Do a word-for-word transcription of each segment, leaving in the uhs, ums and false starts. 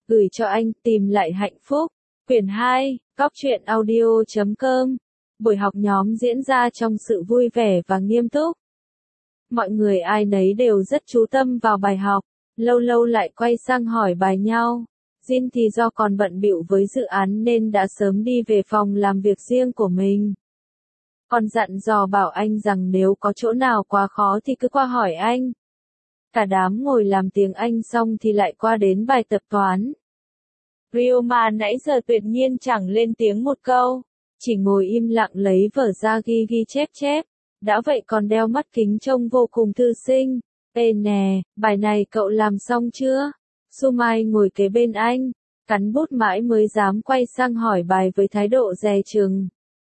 gửi cho anh, tìm lại hạnh phúc. Quyển hai, Góc truyện audio chấm com. Buổi học nhóm diễn ra trong sự vui vẻ và nghiêm túc. Mọi người ai nấy đều rất chú tâm vào bài học, lâu lâu lại quay sang hỏi bài nhau. Jin thì do còn bận bịu với dự án nên đã sớm đi về phòng làm việc riêng của mình. Còn dặn dò bảo anh rằng nếu có chỗ nào quá khó thì cứ qua hỏi anh. Cả đám ngồi làm tiếng Anh xong thì lại qua đến bài tập toán. Ryoma nãy giờ tuyệt nhiên chẳng lên tiếng một câu, chỉ ngồi im lặng lấy vở ra ghi ghi chép chép, đã vậy còn đeo mắt kính trông vô cùng thư sinh. Ê nè, bài này cậu làm xong chưa? Sumai ngồi kế bên anh, cắn bút mãi mới dám quay sang hỏi bài với thái độ dè chừng.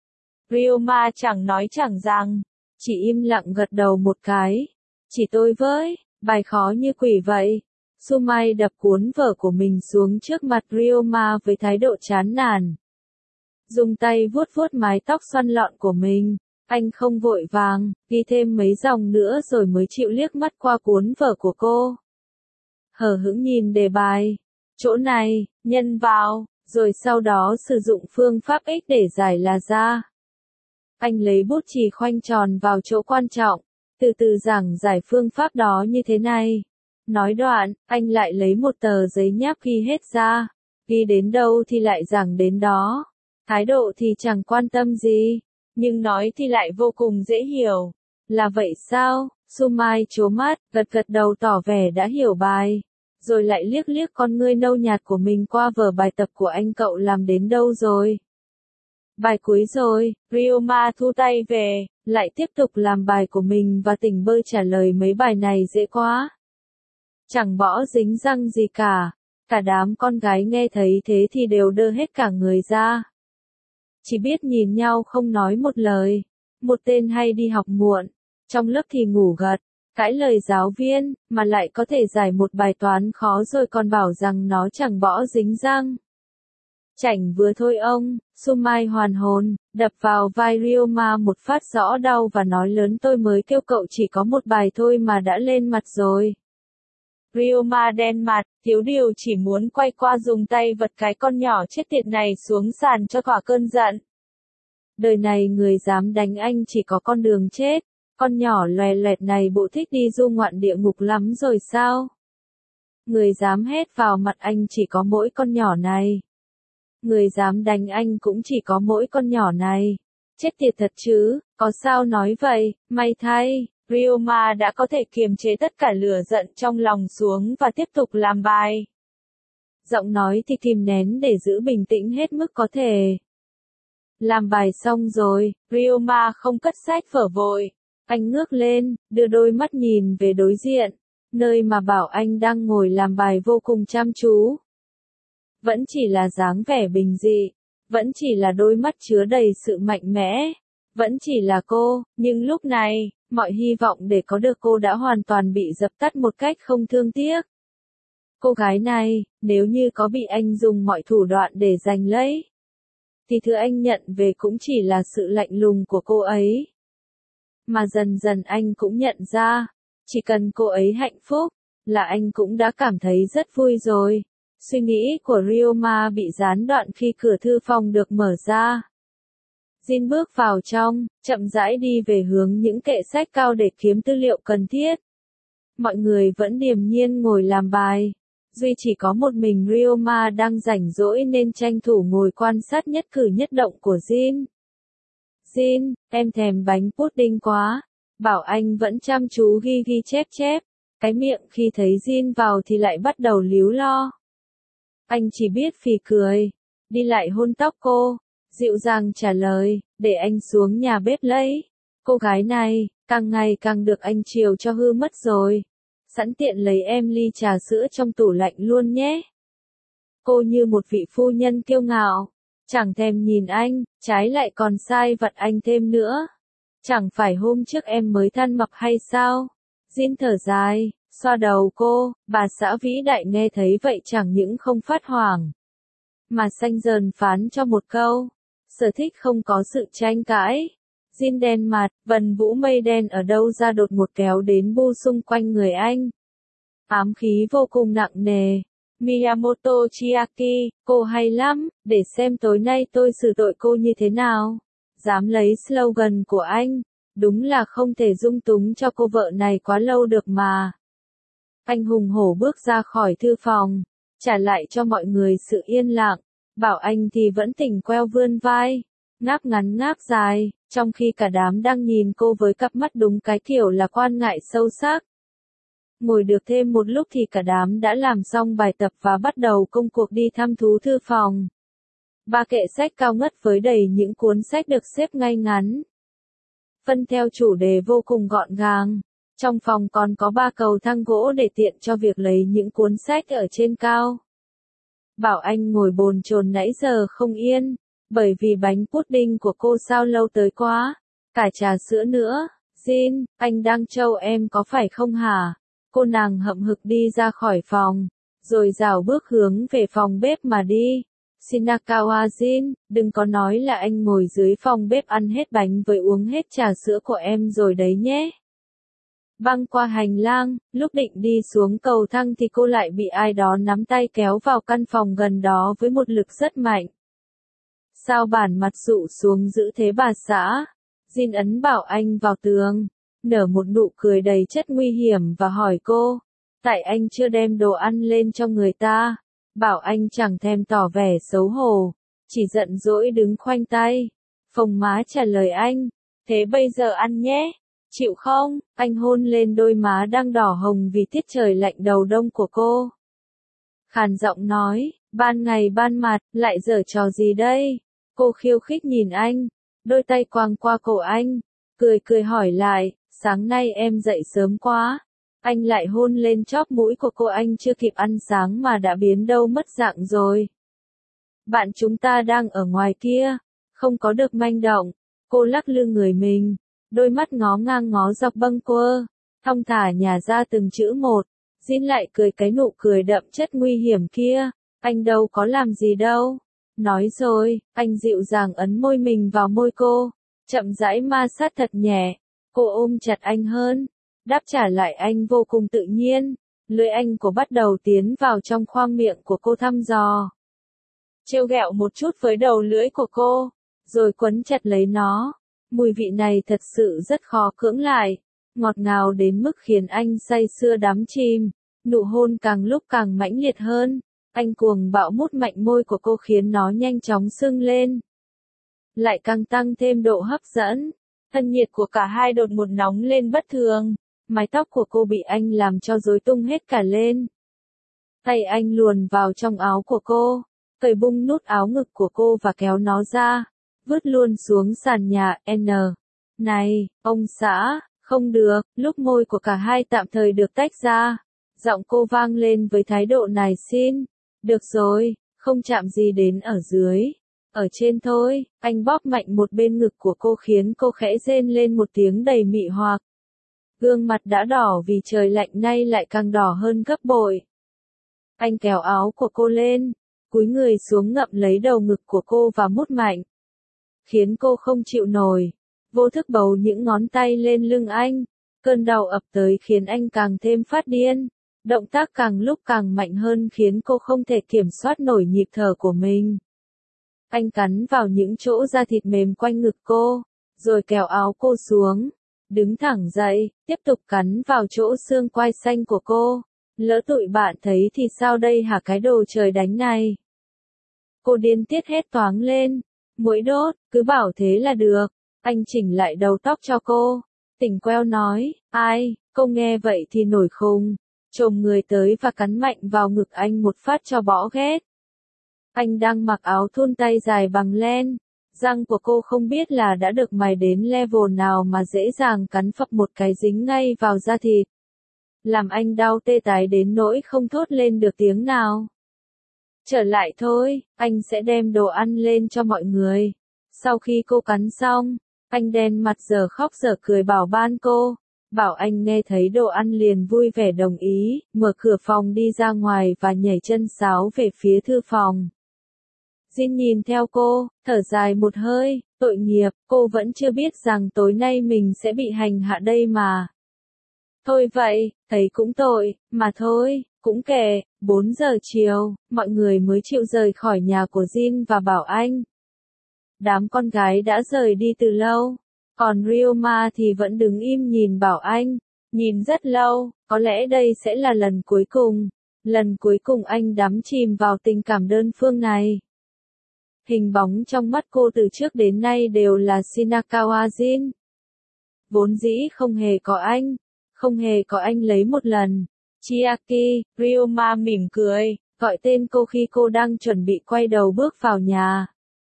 Ryoma chẳng nói chẳng rằng, chỉ im lặng gật đầu một cái. Chỉ tôi với, bài khó như quỷ vậy. Sumai đập cuốn vở của mình xuống trước mặt Ryoma với thái độ chán nản. Dùng tay vuốt vuốt mái tóc xoăn lọn của mình, anh không vội vàng, ghi thêm mấy dòng nữa rồi mới chịu liếc mắt qua cuốn vở của cô. Hờ hững nhìn đề bài, chỗ này, nhân vào, rồi sau đó sử dụng phương pháp x để giải là ra. Anh lấy bút chì khoanh tròn vào chỗ quan trọng, từ từ giảng giải phương pháp đó như thế này. Nói đoạn, anh lại lấy một tờ giấy nháp ghi hết ra, ghi đến đâu thì lại giảng đến đó. Thái độ thì chẳng quan tâm gì, nhưng nói thì lại vô cùng dễ hiểu. Là vậy sao? Sumai trố mắt, gật gật đầu tỏ vẻ đã hiểu bài, rồi lại liếc liếc con ngươi nâu nhạt của mình qua vở bài tập của anh. Cậu làm đến đâu rồi? Bài cuối rồi. Ryoma thu tay về, lại tiếp tục làm bài của mình và tỉnh bơ trả lời mấy bài này dễ quá. Chẳng bỏ dính răng gì cả. Cả đám con gái nghe thấy thế thì đều đơ hết cả người ra. Chỉ biết nhìn nhau không nói một lời. Một tên hay đi học muộn, trong lớp thì ngủ gật, cãi lời giáo viên, mà lại có thể giải một bài toán khó rồi còn bảo rằng nó chẳng bỏ dính răng. Chảnh vừa thôi ông. Sumai hoàn hồn, đập vào vai Ryoma một phát rõ đau và nói lớn, tôi mới kêu cậu chỉ có một bài thôi mà đã lên mặt rồi. Ryoma đen mặt, thiếu điều chỉ muốn quay qua dùng tay vật cái con nhỏ chết tiệt này xuống sàn cho thỏa cơn giận. Đời này người dám đánh anh chỉ có con đường chết, con nhỏ loè loẹt này bộ thích đi du ngoạn địa ngục lắm rồi sao? Người dám hét vào mặt anh chỉ có mỗi con nhỏ này. Người dám đánh anh cũng chỉ có mỗi con nhỏ này. Chết tiệt thật chứ, có sao nói vậy, may thay. Ryoma đã có thể kiềm chế tất cả lửa giận trong lòng xuống và tiếp tục làm bài. Giọng nói thì kìm nén để giữ bình tĩnh hết mức có thể. Làm bài xong rồi, Ryoma không cất sách vở vội. Anh ngước lên, đưa đôi mắt nhìn về đối diện, nơi mà Bảo Anh đang ngồi làm bài vô cùng chăm chú. Vẫn chỉ là dáng vẻ bình dị, vẫn chỉ là đôi mắt chứa đầy sự mạnh mẽ, vẫn chỉ là cô, nhưng lúc này, mọi hy vọng để có được cô đã hoàn toàn bị dập tắt một cách không thương tiếc. Cô gái này, nếu như có bị anh dùng mọi thủ đoạn để giành lấy, thì thứ anh nhận về cũng chỉ là sự lạnh lùng của cô ấy. Mà dần dần anh cũng nhận ra, chỉ cần cô ấy hạnh phúc, là anh cũng đã cảm thấy rất vui rồi. Suy nghĩ của Ryoma bị gián đoạn khi cửa thư phòng được mở ra. Jin bước vào trong, chậm rãi đi về hướng những kệ sách cao để kiếm tư liệu cần thiết. Mọi người vẫn điềm nhiên ngồi làm bài. Duy chỉ có một mình Ryoma đang rảnh rỗi nên tranh thủ ngồi quan sát nhất cử nhất động của Jin. Jin, em thèm bánh pudding quá. Bảo Anh vẫn chăm chú ghi ghi chép chép. Cái miệng khi thấy Jin vào thì lại bắt đầu líu lo. Anh chỉ biết phì cười, đi lại hôn tóc cô, dịu dàng trả lời, để anh xuống nhà bếp lấy. Cô gái này, càng ngày càng được anh chiều cho hư mất rồi. Sẵn tiện lấy em ly trà sữa trong tủ lạnh luôn nhé. Cô như một vị phu nhân kiêu ngạo, chẳng thèm nhìn anh, trái lại còn sai vặt anh thêm nữa. Chẳng phải hôm trước em mới than mập hay sao? Jin thở dài, xoa đầu cô. Bà xã vĩ đại nghe thấy vậy chẳng những không phát hoảng, mà xanh dờn phán cho một câu. Sở thích không có sự tranh cãi. Jin đen mặt, vần vũ mây đen ở đâu ra đột ngột kéo đến bu xung quanh người anh. Ám khí vô cùng nặng nề. Miyamoto Chiaki, cô hay lắm, để xem tối nay tôi xử tội cô như thế nào. Dám lấy slogan của anh, đúng là không thể dung túng cho cô vợ này quá lâu được mà. Anh hùng hổ bước ra khỏi thư phòng, trả lại cho mọi người sự yên lặng. Bảo Anh thì vẫn tỉnh queo vươn vai, ngáp ngắn ngáp dài, trong khi cả đám đang nhìn cô với cặp mắt đúng cái kiểu là quan ngại sâu sắc. Ngồi được thêm một lúc thì cả đám đã làm xong bài tập và bắt đầu công cuộc đi thăm thú thư phòng. Ba kệ sách cao ngất với đầy những cuốn sách được xếp ngay ngắn. Phân theo chủ đề vô cùng gọn gàng. Trong phòng còn có ba cầu thang gỗ để tiện cho việc lấy những cuốn sách ở trên cao. Bảo Anh ngồi bồn chồn nãy giờ không yên, bởi vì bánh pudding của cô sao lâu tới quá, cả trà sữa nữa. Jin, anh đang trâu em có phải không hả? Cô nàng hậm hực đi ra khỏi phòng, rồi rảo bước hướng về phòng bếp mà đi. Shinakawa Jin, đừng có nói là anh ngồi dưới phòng bếp ăn hết bánh với uống hết trà sữa của em rồi đấy nhé. Băng qua hành lang, lúc định đi xuống cầu thang thì cô lại bị ai đó nắm tay kéo vào căn phòng gần đó với một lực rất mạnh. Sao bản mặt sụ xuống giữ thế bà xã? Jin ấn Bảo Anh vào tường, nở một nụ cười đầy chất nguy hiểm và hỏi cô, tại anh chưa đem đồ ăn lên cho người ta? Bảo Anh chẳng thèm tỏ vẻ xấu hổ, chỉ giận dỗi đứng khoanh tay. Phồng má trả lời anh, thế bây giờ ăn nhé. Chịu không? Anh hôn lên đôi má đang đỏ hồng vì tiết trời lạnh đầu đông của cô. Khàn giọng nói, ban ngày ban mặt, lại giở trò gì đây? Cô khiêu khích nhìn anh, đôi tay quàng qua cổ anh, cười cười hỏi lại, sáng nay em dậy sớm quá. Anh lại hôn lên chóp mũi của cô, anh chưa kịp ăn sáng mà đã biến đâu mất dạng rồi. Bạn chúng ta đang ở ngoài kia, không có được manh động. Cô lắc lư người mình, đôi mắt ngó ngang ngó dọc bâng quơ, thong thả nhả ra từng chữ một. Jin lại cười cái nụ cười đậm chất nguy hiểm kia, anh đâu có làm gì đâu. Nói rồi, anh dịu dàng ấn môi mình vào môi cô, chậm rãi ma sát thật nhẹ. Cô ôm chặt anh hơn, đáp trả lại anh vô cùng tự nhiên. Lưỡi anh của bắt đầu tiến vào trong khoang miệng của cô thăm dò, trêu ghẹo một chút với đầu lưỡi của cô, rồi quấn chặt lấy nó. Mùi vị này thật sự rất khó cưỡng lại, ngọt ngào đến mức khiến anh say sưa đắm chìm. Nụ hôn càng lúc càng mãnh liệt hơn, anh cuồng bạo mút mạnh môi của cô khiến nó nhanh chóng sưng lên, lại càng tăng thêm độ hấp dẫn. Thân nhiệt của cả hai đột ngột nóng lên bất thường, mái tóc của cô bị anh làm cho rối tung hết cả lên. Tay anh luồn vào trong áo của cô, cởi bung nút áo ngực của cô và kéo nó ra, vứt luôn xuống sàn nhà. N. Này, ông xã, không được. Lúc môi của cả hai tạm thời được tách ra, giọng cô vang lên với thái độ này xin. Được rồi, không chạm gì đến ở dưới. Ở trên thôi. Anh bóp mạnh một bên ngực của cô khiến cô khẽ rên lên một tiếng đầy mị hoặc. Gương mặt đã đỏ vì trời lạnh nay lại càng đỏ hơn gấp bội. Anh kéo áo của cô lên, cúi người xuống ngậm lấy đầu ngực của cô và mút mạnh, khiến cô không chịu nổi. Vô thức bấu những ngón tay lên lưng anh, cơn đau ập tới khiến anh càng thêm phát điên. Động tác càng lúc càng mạnh hơn khiến cô không thể kiểm soát nổi nhịp thở của mình. Anh cắn vào những chỗ da thịt mềm quanh ngực cô, rồi kéo áo cô xuống, đứng thẳng dậy, tiếp tục cắn vào chỗ xương quai xanh của cô. Lỡ tụi bạn thấy thì sao đây hả cái đồ trời đánh này? Cô điên tiết hét toáng lên. Mũi đốt, cứ bảo thế là được. Anh chỉnh lại đầu tóc cho cô. Tỉnh queo nói, ai, cô nghe vậy thì nổi khùng. Chồm người tới và cắn mạnh vào ngực anh một phát cho bỏ ghét. Anh đang mặc áo thun tay dài bằng len. Răng của cô không biết là đã được mài đến level nào mà dễ dàng cắn phập một cái dính ngay vào da thịt. Làm anh đau tê tái đến nỗi không thốt lên được tiếng nào. Trở lại thôi, anh sẽ đem đồ ăn lên cho mọi người. Sau khi cô cắn xong, anh đen mặt giờ khóc giờ cười bảo ban cô. Bảo Anh nghe thấy đồ ăn liền vui vẻ đồng ý, mở cửa phòng đi ra ngoài và nhảy chân sáo về phía thư phòng. Jin nhìn theo cô, thở dài một hơi, tội nghiệp, cô vẫn chưa biết rằng tối nay mình sẽ bị hành hạ đây mà. Thôi vậy, thấy cũng tội, mà thôi, Cũng kệ, bốn giờ chiều, mọi người mới chịu rời khỏi nhà của Jin và Bảo Anh. Đám con gái đã rời đi từ lâu, còn Ryoma thì vẫn đứng im nhìn Bảo Anh, nhìn rất lâu, có lẽ đây sẽ là lần cuối cùng, lần cuối cùng anh đắm chìm vào tình cảm đơn phương này. Hình bóng trong mắt cô từ trước đến nay đều là Shinakawa Jin. Vốn dĩ không hề có anh, không hề có anh lấy một lần. Chiaki, Ryoma mỉm cười, gọi tên cô khi cô đang chuẩn bị quay đầu bước vào nhà.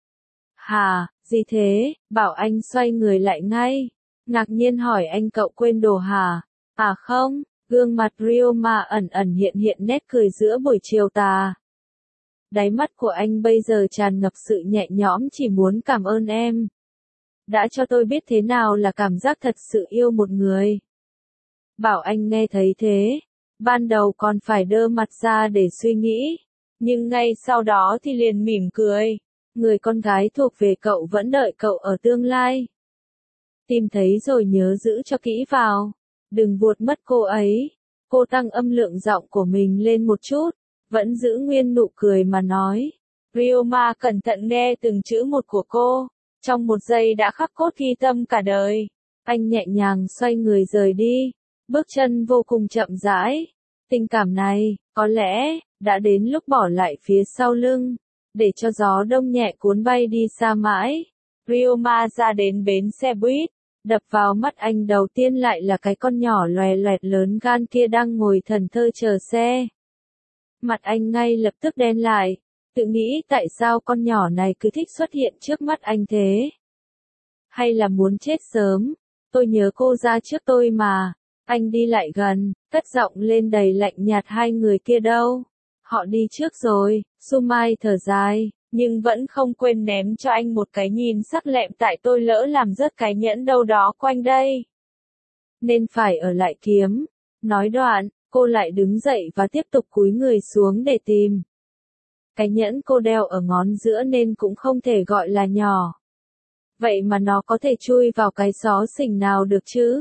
Hả, gì thế? Bảo Anh xoay người lại ngay. Ngạc nhiên hỏi anh cậu quên đồ hả? À không, gương mặt Ryoma ẩn ẩn hiện hiện nét cười giữa buổi chiều tà. Đáy mắt của anh bây giờ tràn ngập sự nhẹ nhõm, chỉ muốn cảm ơn em. Đã cho tôi biết thế nào là cảm giác thật sự yêu một người. Bảo Anh nghe thấy thế. Ban đầu còn phải đơ mặt ra để suy nghĩ. Nhưng ngay sau đó thì liền mỉm cười. Người con gái thuộc về cậu vẫn đợi cậu ở tương lai. Tìm thấy rồi nhớ giữ cho kỹ vào. Đừng vuột mất cô ấy. Cô tăng âm lượng giọng của mình lên một chút. Vẫn giữ nguyên nụ cười mà nói. Ryoma cẩn thận nghe từng chữ một của cô. Trong một giây đã khắc cốt ghi tâm cả đời. Anh nhẹ nhàng xoay người rời đi. Bước chân vô cùng chậm rãi. Tình cảm này, có lẽ, đã đến lúc bỏ lại phía sau lưng. Để cho gió đông nhẹ cuốn bay đi xa mãi. Ryoma ra đến bến xe buýt. Đập vào mắt anh đầu tiên lại là cái con nhỏ loè loẹt lớn gan kia đang ngồi thần thơ chờ xe. Mặt anh ngay lập tức đen lại. Tự nghĩ tại sao con nhỏ này cứ thích xuất hiện trước mắt anh thế? Hay là muốn chết sớm? Tôi nhớ cô ra trước tôi mà. Anh đi lại gần, cất giọng lên đầy lạnh nhạt, hai người kia đâu? Họ đi trước rồi. Sumai thở dài, nhưng vẫn không quên ném cho anh một cái nhìn sắc lẹm, tại tôi lỡ làm rớt cái nhẫn đâu đó quanh đây. Nên phải ở lại kiếm. Nói đoạn, cô lại đứng dậy và tiếp tục cúi người xuống để tìm. Cái nhẫn cô đeo ở ngón giữa nên cũng không thể gọi là nhỏ. Vậy mà nó có thể chui vào cái xó xỉnh nào được chứ?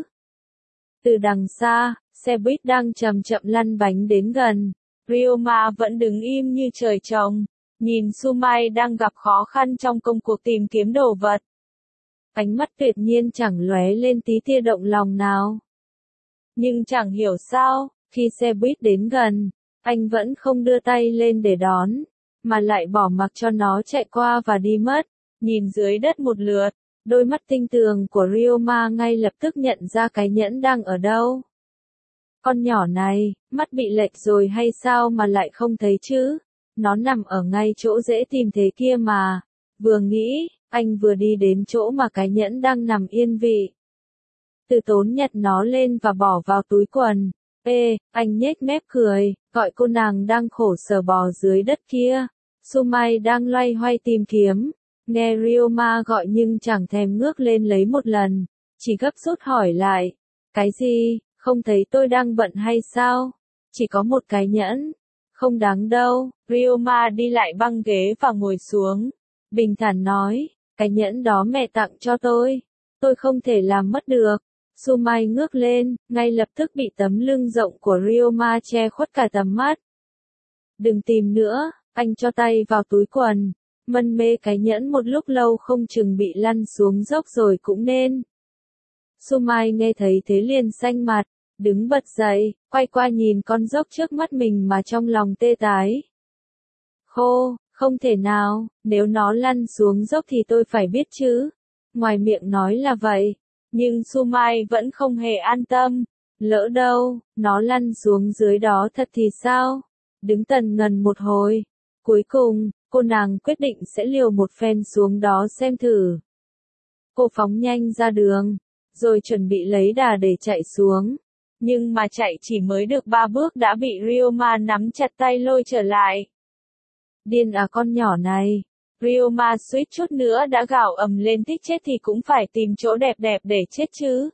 Từ đằng xa, xe buýt đang chậm chậm lăn bánh đến gần. Ryoma vẫn đứng im như trời trồng, nhìn Sumai đang gặp khó khăn trong công cuộc tìm kiếm đồ vật. Ánh mắt tuyệt nhiên chẳng lóe lên tí tia động lòng nào. Nhưng chẳng hiểu sao, khi xe buýt đến gần, anh vẫn không đưa tay lên để đón, mà lại bỏ mặc cho nó chạy qua và đi mất. Nhìn dưới đất một lượt, đôi mắt tinh tường của Ryoma ngay lập tức nhận ra cái nhẫn đang ở đâu. Con nhỏ này, mắt bị lệch rồi hay sao mà lại không thấy chứ? Nó nằm ở ngay chỗ dễ tìm thế kia mà. Vừa nghĩ, anh vừa đi đến chỗ mà cái nhẫn đang nằm yên vị. Từ tốn nhặt nó lên và bỏ vào túi quần. Ê, anh nhếch mép cười, gọi cô nàng đang khổ sở bò dưới đất kia. Sumai đang loay hoay tìm kiếm. Nghe Ryoma gọi nhưng chẳng thèm ngước lên lấy một lần. Chỉ gấp rút hỏi lại. Cái gì? Không thấy tôi đang bận hay sao? Chỉ có một cái nhẫn. Không đáng đâu. Ryoma đi lại băng ghế và ngồi xuống. Bình thản nói. Cái nhẫn đó mẹ tặng cho tôi. Tôi không thể làm mất được. Sumai ngước lên, ngay lập tức bị tấm lưng rộng của Ryoma che khuất cả tầm mắt. Đừng tìm nữa, anh cho tay vào túi quần. Mân mê cái nhẫn một lúc lâu không chừng bị lăn xuống dốc rồi cũng nên. Sumai nghe thấy thế liền xanh mặt, đứng bật dậy, quay qua nhìn con dốc trước mắt mình mà trong lòng tê tái. Khô, không thể nào, nếu nó lăn xuống dốc thì tôi phải biết chứ. Ngoài miệng nói là vậy, nhưng Sumai vẫn không hề an tâm. Lỡ đâu, nó lăn xuống dưới đó thật thì sao? Đứng tần ngần một hồi. Cuối cùng, cô nàng quyết định sẽ liều một phen xuống đó xem thử. Cô phóng nhanh ra đường, rồi chuẩn bị lấy đà để chạy xuống. Nhưng mà chạy chỉ mới được ba bước đã bị Ryoma nắm chặt tay lôi trở lại. Điên à con nhỏ này. Ryoma suýt chút nữa đã gào ầm lên, thích chết thì cũng phải tìm chỗ đẹp đẹp để chết chứ.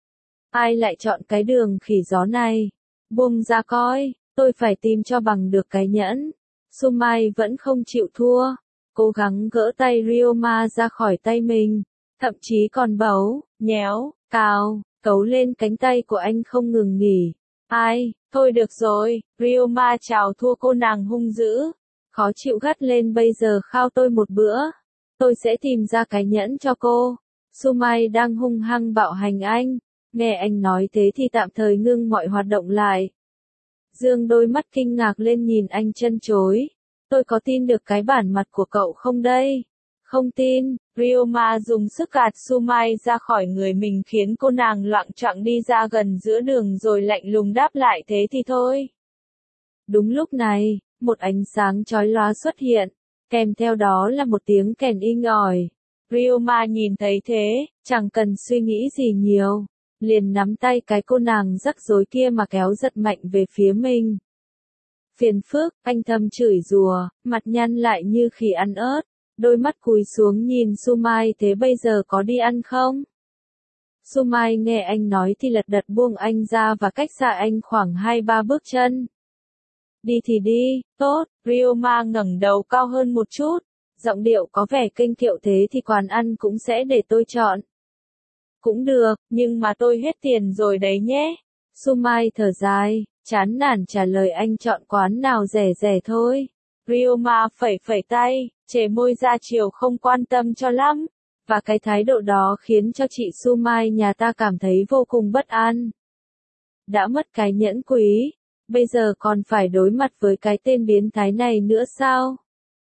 Ai lại chọn cái đường khỉ gió này? Buông ra coi, tôi phải tìm cho bằng được cái nhẫn. Sumai vẫn không chịu thua, cố gắng gỡ tay Ryoma ra khỏi tay mình, thậm chí còn bấu, nhéo, cào, cấu lên cánh tay của anh không ngừng nghỉ. Ai, Thôi được rồi, Ryoma chào thua cô nàng hung dữ. Khó chịu gắt lên bây giờ khao tôi một bữa. Tôi sẽ tìm ra cái nhẫn cho cô. Sumai đang hung hăng bạo hành anh. Nghe anh nói thế thì tạm thời ngưng mọi hoạt động lại. Dương đôi mắt kinh ngạc lên nhìn anh chân chối. Tôi có tin được cái bản mặt của cậu không đây? Không tin. Ryoma dùng sức gạt Sumai ra khỏi người mình khiến cô nàng loạng choạng đi ra gần giữa đường rồi lạnh lùng đáp lại thế thì thôi. Đúng lúc này, một ánh sáng chói lóa xuất hiện, kèm theo đó là một tiếng kèn inh ỏi. Ryoma nhìn thấy thế, chẳng cần suy nghĩ gì nhiều, liền nắm tay cái cô nàng rắc rối kia mà kéo giật mạnh về phía mình. Phiền phức, anh thầm chửi rủa, mặt nhăn lại như khi ăn ớt, đôi mắt cúi xuống nhìn Sumai thế bây giờ có đi ăn không? Sumai nghe anh nói thì lật đật buông anh ra và cách xa anh khoảng hai ba bước chân. Đi thì đi, tốt, Ryoma ngẩng đầu cao hơn một chút, giọng điệu có vẻ kinh kiệu thế thì quán ăn cũng sẽ để tôi chọn. Cũng được, nhưng mà tôi hết tiền rồi đấy nhé. Sumai thở dài, chán nản trả lời anh chọn quán nào rẻ rẻ thôi. Ryoma phẩy phẩy tay, chề môi ra chiều không quan tâm cho lắm, và cái thái độ đó khiến cho chị Sumai nhà ta cảm thấy vô cùng bất an. Đã mất cái nhẫn quý, bây giờ còn phải đối mặt với cái tên biến thái này nữa sao?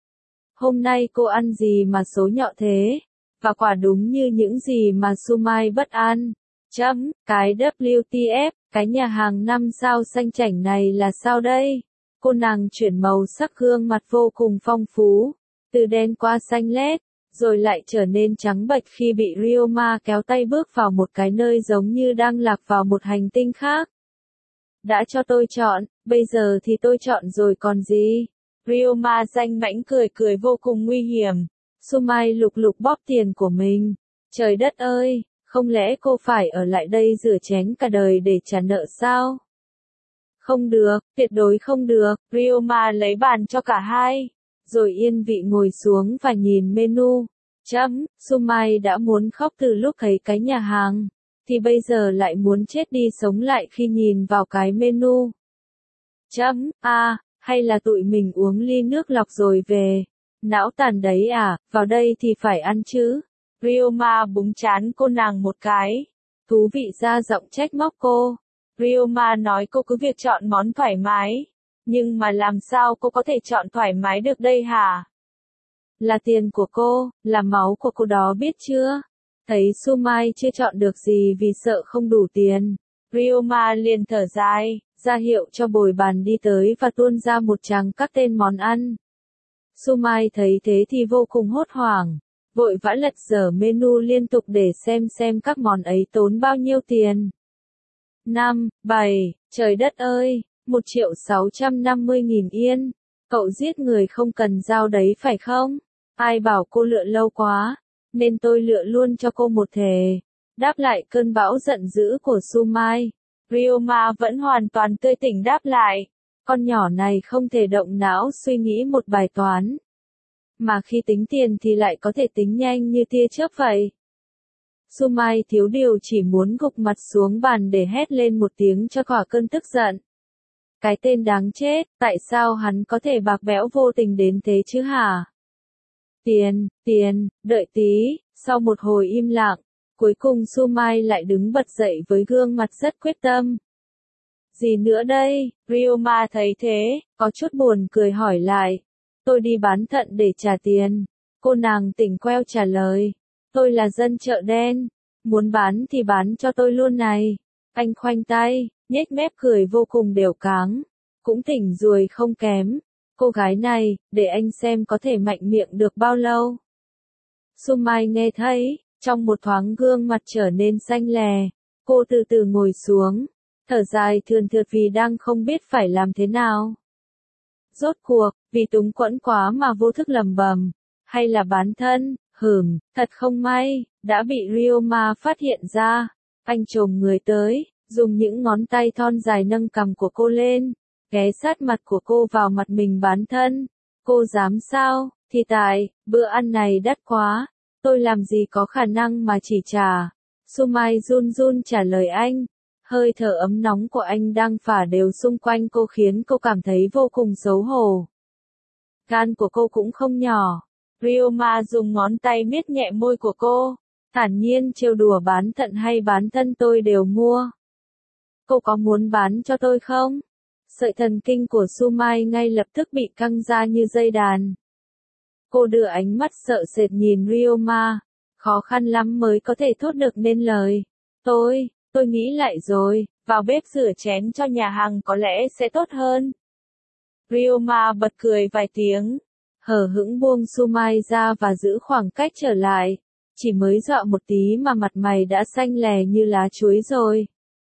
Hôm nay cô ăn gì mà số nhọ thế? Và quả đúng như những gì mà Sumai bất an. Chấm, cái W T F, cái nhà hàng năm sao xanh chảnh này là sao đây? Cô nàng chuyển màu sắc gương mặt vô cùng phong phú, từ đen qua xanh lét, rồi lại trở nên trắng bệch khi bị Ryoma kéo tay bước vào một cái nơi giống như đang lạc vào một hành tinh khác. Đã cho tôi chọn, bây giờ thì tôi chọn rồi còn gì? Ryoma danh mãnh cười cười vô cùng nguy hiểm. Sumai lục lục bóp tiền của mình. Trời đất ơi, không lẽ cô phải ở lại đây rửa chén cả đời để trả nợ sao? Không được, tuyệt đối không được. Ryoma lấy bàn cho cả hai, rồi yên vị ngồi xuống và nhìn menu. Chấm, Sumai đã muốn khóc từ lúc thấy cái nhà hàng, thì bây giờ lại muốn chết đi sống lại khi nhìn vào cái menu. Chấm, à, hay là tụi mình uống ly nước lọc rồi về. Não tàn đấy à, vào đây thì phải ăn chứ. Ryoma búng trán cô nàng một cái. Thú vị ra giọng trách móc cô. Ryoma nói cô cứ việc chọn món thoải mái. Nhưng mà làm sao cô có thể chọn thoải mái được đây hả? Là tiền của cô, là máu của cô đó biết chưa? Thấy Sumai chưa chọn được gì vì sợ không đủ tiền. Ryoma liền thở dài, ra hiệu cho bồi bàn đi tới và tuôn ra một tràng các tên món ăn. Sumai thấy thế thì vô cùng hốt hoảng, vội vã lật dở menu liên tục để xem xem các món ấy tốn bao nhiêu tiền. Năm, bảy, trời đất ơi, một triệu sáu trăm năm mươi nghìn yên. Cậu giết người không cần dao đấy phải không? Ai bảo cô lựa lâu quá, nên tôi lựa luôn cho cô một thề. Đáp lại cơn bão giận dữ của Sumai, Ryoma vẫn hoàn toàn tươi tỉnh đáp lại. Con nhỏ này không thể động não suy nghĩ một bài toán. Mà khi tính tiền thì lại có thể tính nhanh như tia chớp vậy. Sumai thiếu điều chỉ muốn gục mặt xuống bàn để hét lên một tiếng cho thỏa cơn tức giận. Cái tên đáng chết, tại sao hắn có thể bạc bẽo vô tình đến thế chứ hả? Tiền, tiền, đợi tí, sau một hồi im lặng, cuối cùng Sumai lại đứng bật dậy với gương mặt rất quyết tâm. Gì nữa đây? Ryoma thấy thế, có chút buồn cười hỏi lại. Tôi đi bán thận để trả tiền. Cô nàng tỉnh queo trả lời. Tôi là dân chợ đen. Muốn bán thì bán cho tôi luôn này. Anh khoanh tay, nhếch mép cười vô cùng đều cáng. Cũng tỉnh ruồi không kém. Cô gái này, để anh xem có thể mạnh miệng được bao lâu. Sumai nghe thấy, trong một thoáng gương mặt trở nên xanh lè. Cô từ từ ngồi xuống, thở dài thườn thượt vì đang không biết phải làm thế nào. Rốt cuộc, vì túng quẫn quá mà vô thức lầm bầm, hay là bán thân, hửm, thật không may, đã bị Ryoma phát hiện ra. Anh chồm người tới, dùng những ngón tay thon dài nâng cằm của cô lên, ghé sát mặt của cô vào mặt mình bán thân. Cô dám sao? Thì tại, bữa ăn này đắt quá, tôi làm gì có khả năng mà chỉ trả. Sumai run run trả lời anh. Hơi thở ấm nóng của anh đang phả đều xung quanh cô khiến cô cảm thấy vô cùng xấu hổ. Gan của cô cũng không nhỏ. Ryoma dùng ngón tay miết nhẹ môi của cô, thản nhiên trêu đùa bán thận hay bán thân tôi đều mua. Cô có muốn bán cho tôi không? Sợi thần kinh của Sumai ngay lập tức bị căng ra như dây đàn. Cô đưa ánh mắt sợ sệt nhìn Ryoma, khó khăn lắm mới có thể thốt được nên lời. Tôi, tôi nghĩ lại rồi, vào bếp rửa chén cho nhà hàng có lẽ sẽ tốt hơn. Ryoma bật cười vài tiếng, hờ hững buông Sumai ra và giữ khoảng cách trở lại. Chỉ mới dọa một tí mà mặt mày đã xanh lè như lá chuối rồi.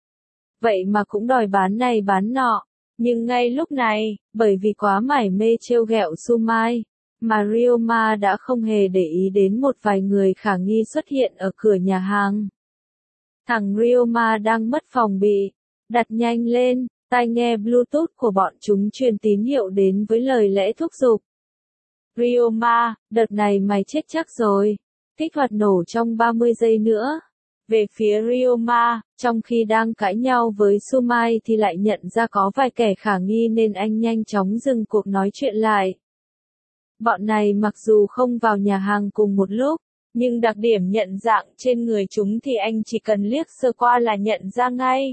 Vậy mà cũng đòi bán này bán nọ. Nhưng ngay lúc này, bởi vì quá mải mê trêu ghẹo Sumai, mà Ryoma đã không hề để ý đến một vài người khả nghi xuất hiện ở cửa nhà hàng. Thằng Ryoma đang mất phòng bị. Đặt nhanh lên, tai nghe Bluetooth của bọn chúng truyền tín hiệu đến với lời lẽ thúc giục. Ryoma, đợt này mày chết chắc rồi. Kích hoạt nổ trong ba mươi giây nữa. Về phía Ryoma, trong khi đang cãi nhau với Sumai thì lại nhận ra có vài kẻ khả nghi nên anh nhanh chóng dừng cuộc nói chuyện lại. Bọn này mặc dù không vào nhà hàng cùng một lúc, nhưng đặc điểm nhận dạng trên người chúng thì anh chỉ cần liếc sơ qua là nhận ra ngay.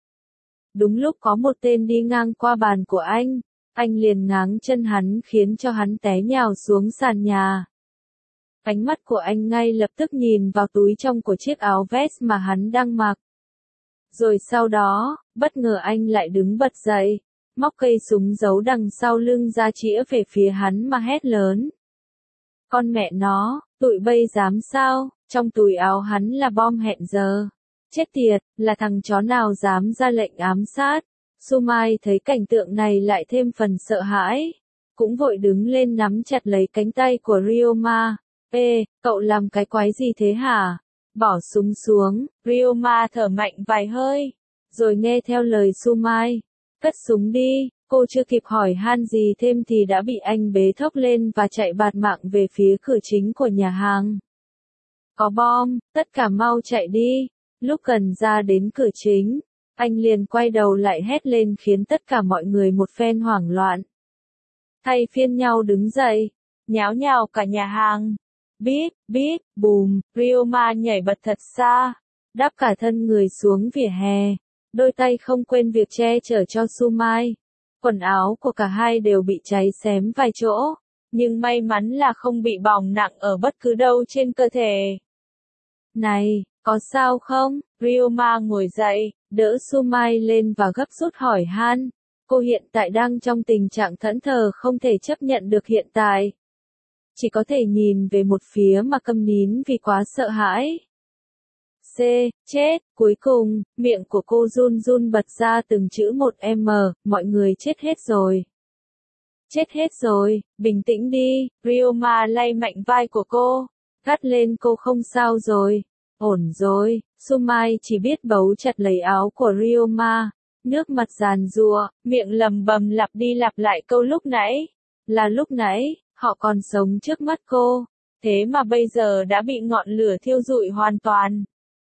Đúng lúc có một tên đi ngang qua bàn của anh, anh liền ngáng chân hắn khiến cho hắn té nhào xuống sàn nhà. Ánh mắt của anh ngay lập tức nhìn vào túi trong của chiếc áo vest mà hắn đang mặc. Rồi sau đó, bất ngờ anh lại đứng bật dậy, móc cây súng giấu đằng sau lưng ra chĩa về phía hắn mà hét lớn. Con mẹ nó, tụi bây dám sao, trong túi áo hắn là bom hẹn giờ. Chết tiệt, là thằng chó nào dám ra lệnh ám sát. Sumai thấy cảnh tượng này lại thêm phần sợ hãi. Cũng vội đứng lên nắm chặt lấy cánh tay của Ryoma. Ê, cậu làm cái quái gì thế hả? Bỏ súng xuống, Ryoma thở mạnh vài hơi. Rồi nghe theo lời Sumai. Cất súng đi, cô chưa kịp hỏi han gì thêm thì đã bị anh bế thốc lên và chạy bạt mạng về phía cửa chính của nhà hàng. Có bom, tất cả mau chạy đi. Lúc gần ra đến cửa chính, anh liền quay đầu lại hét lên khiến tất cả mọi người một phen hoảng loạn. Thay phiên nhau đứng dậy, nháo nhào cả nhà hàng. Bíp, bíp, bùm, Ryoma nhảy bật thật xa, đáp cả thân người xuống vỉa hè, đôi tay không quên việc che chở cho Sumai. Quần áo của cả hai đều bị cháy xém vài chỗ, nhưng may mắn là không bị bỏng nặng ở bất cứ đâu trên cơ thể. Này, có sao không? Ryoma ngồi dậy, đỡ Sumai lên và gấp rút hỏi han. Cô hiện tại đang trong tình trạng thẫn thờ không thể chấp nhận được hiện tại. Chỉ có thể nhìn về một phía mà câm nín vì quá sợ hãi. C, chết, cuối cùng, miệng của cô run run bật ra từng chữ một M, mọi người chết hết rồi. Chết hết rồi, bình tĩnh đi, Ryoma lay mạnh vai của cô, gắt lên cô không sao rồi, ổn rồi, Sumai chỉ biết bấu chặt lấy áo của Ryoma, nước mặt giàn giụa, miệng lầm bầm lặp đi lặp lại câu lúc nãy, là lúc nãy. Họ còn sống trước mắt cô, thế mà bây giờ đã bị ngọn lửa thiêu rụi hoàn toàn.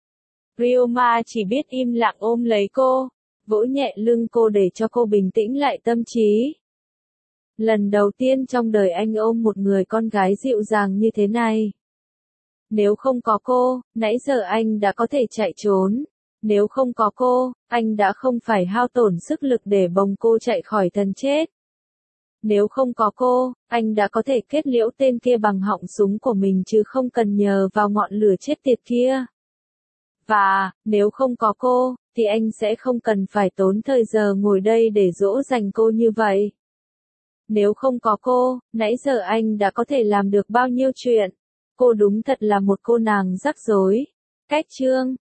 Ryoma chỉ biết im lặng ôm lấy cô, vỗ nhẹ lưng cô để cho cô bình tĩnh lại tâm trí. Lần đầu tiên trong đời anh ôm một người con gái dịu dàng như thế này. Nếu không có cô, nãy giờ anh đã có thể chạy trốn. Nếu không có cô, anh đã không phải hao tổn sức lực để bồng cô chạy khỏi thần chết. Nếu không có cô, anh đã có thể kết liễu tên kia bằng họng súng của mình chứ không cần nhờ vào ngọn lửa chết tiệt kia. Và, nếu không có cô, thì anh sẽ không cần phải tốn thời giờ ngồi đây để dỗ dành cô như vậy. Nếu không có cô, nãy giờ anh đã có thể làm được bao nhiêu chuyện. Cô đúng thật là một cô nàng rắc rối. Cách chương